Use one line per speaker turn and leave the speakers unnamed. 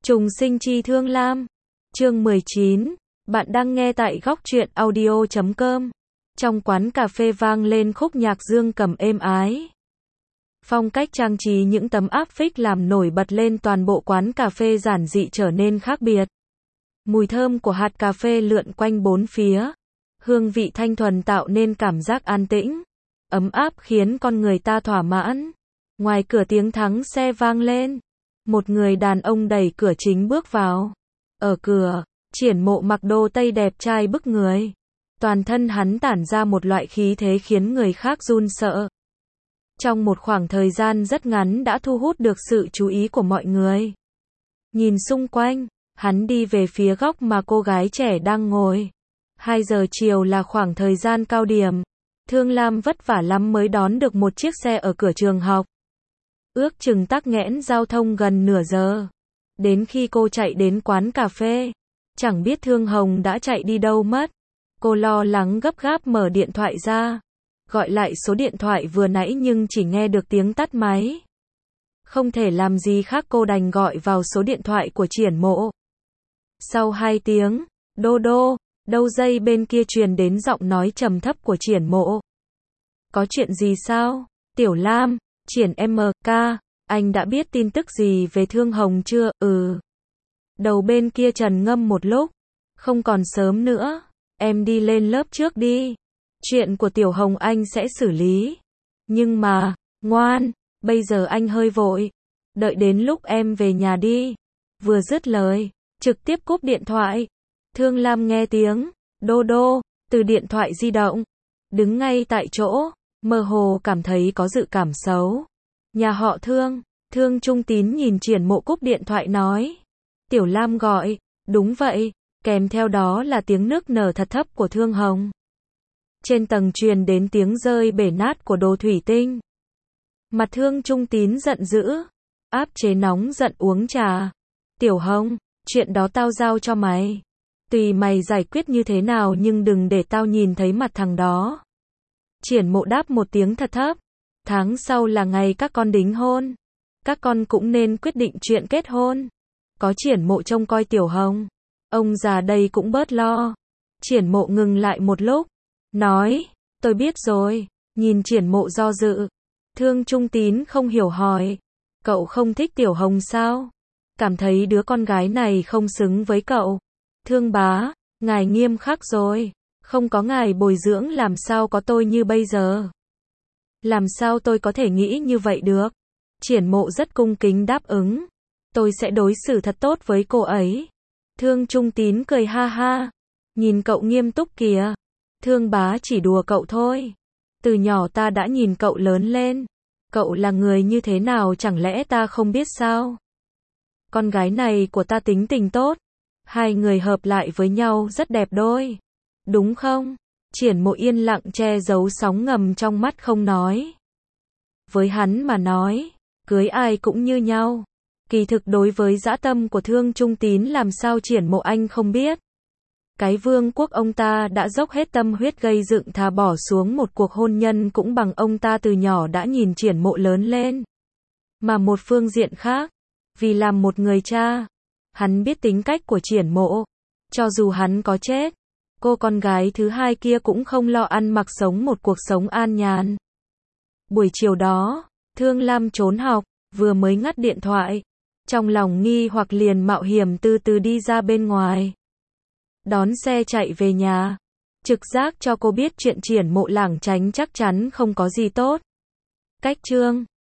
Trùng sinh chi thương lam. Chương 19. Bạn đang nghe tại góc truyện audio.com. Trong quán cà phê vang lên khúc nhạc dương cầm êm ái. Phong cách trang trí những tấm áp phích làm nổi bật lên toàn bộ quán cà phê giản dị trở nên khác biệt. Mùi thơm của hạt cà phê lượn quanh bốn phía. Hương vị thanh thuần tạo nên cảm giác an tĩnh, ấm áp khiến con người ta thỏa mãn. Ngoài cửa tiếng thắng xe vang lên. Một người đàn ông đẩy cửa chính bước vào. Ở cửa, Triển Mộ mặc đồ tây đẹp trai bức người. Toàn thân hắn tản ra một loại khí thế khiến người khác run sợ. Trong một khoảng thời gian rất ngắn đã thu hút được sự chú ý của mọi người. Nhìn xung quanh, hắn đi về phía góc mà cô gái trẻ đang ngồi. 2 giờ chiều là khoảng thời gian cao điểm. Thương Lam vất vả lắm mới đón được một chiếc xe ở cửa trường học. Ước chừng tắc nghẽn giao thông gần nửa giờ. Đến khi cô chạy đến quán cà phê, chẳng biết Thương Hồng đã chạy đi đâu mất. Cô lo lắng gấp gáp mở điện thoại ra, gọi lại số điện thoại vừa nãy nhưng chỉ nghe được tiếng tắt máy. Không thể làm gì khác cô đành gọi vào số điện thoại của Triển Mộ. Sau 2 tiếng, đô đô, đầu dây bên kia truyền đến giọng nói trầm thấp của Triển Mộ. Có chuyện gì sao? Tiểu Lam, Triển MK, anh đã biết tin tức gì về Thương Hồng chưa? Đầu bên kia trầm ngâm một lúc. Không còn sớm nữa, em đi lên lớp trước đi. Chuyện của Tiểu Hồng anh sẽ xử lý. Nhưng mà, ngoan, bây giờ anh hơi vội. Đợi đến lúc em về nhà đi. Vừa dứt lời, trực tiếp cúp điện thoại. Thương Lam nghe tiếng đô đô từ điện thoại di động, đứng ngay tại chỗ, mơ hồ cảm thấy có dự cảm xấu. Nhà họ Thương, Thương Trung Tín nhìn Triển Mộ cúp điện thoại nói. Tiểu Lam gọi, đúng vậy, kèm theo đó là tiếng nức nở thật thấp của Thương Hồng. Trên tầng truyền đến tiếng rơi bể nát của đồ thủy tinh. Mặt Thương Trung Tín giận dữ, áp chế nóng giận uống trà. Tiểu Hồng, chuyện đó tao giao cho mày. Tùy mày giải quyết như thế nào nhưng đừng để tao nhìn thấy mặt thằng đó. Triển Mộ đáp một tiếng thật thấp. Tháng sau là ngày các con đính hôn. Các con cũng nên quyết định chuyện kết hôn. Có Triển Mộ trông coi Tiểu Hồng, ông già đây cũng bớt lo. Triển Mộ ngừng lại một lúc, nói, tôi biết rồi. Nhìn Triển Mộ do dự, Thương Trung Tín không hiểu hỏi, cậu không thích Tiểu Hồng sao? Cảm thấy đứa con gái này không xứng với cậu. Thương bá, ngài nghiêm khắc rồi. Không có ngài bồi dưỡng làm sao có tôi như bây giờ. Làm sao tôi có thể nghĩ như vậy được? Triển Mộ rất cung kính đáp ứng. Tôi sẽ đối xử thật tốt với cô ấy. Thương Trung Tín cười ha ha. Nhìn cậu nghiêm túc kìa. Thương bá chỉ đùa cậu thôi. Từ nhỏ ta đã nhìn cậu lớn lên. Cậu là người như thế nào chẳng lẽ ta không biết sao? Con gái này của ta tính tình tốt. 2 người hợp lại với nhau rất đẹp đôi. Đúng không? Triển Mộ yên lặng che giấu sóng ngầm trong mắt không nói. Với hắn mà nói, cưới ai cũng như nhau. Kỳ thực đối với dã tâm của Thương Trung Tín làm sao Triển Mộ anh không biết. Cái vương quốc ông ta đã dốc hết tâm huyết gây dựng thà bỏ xuống một cuộc hôn nhân cũng bằng ông ta từ nhỏ đã nhìn Triển Mộ lớn lên. Mà một phương diện khác, vì làm một người cha, hắn biết tính cách của Triển Mộ. Cho dù hắn có chết, cô con gái thứ 2 kia cũng không lo ăn mặc sống một cuộc sống an nhàn. Buổi chiều đó, Thương Lam trốn học, vừa mới ngắt điện thoại. Trong lòng nghi hoặc liền mạo hiểm từ từ đi ra bên ngoài. Đón xe chạy về nhà. Trực giác cho cô biết chuyện Triển Mộ lảng tránh chắc chắn không có gì tốt. Cách chương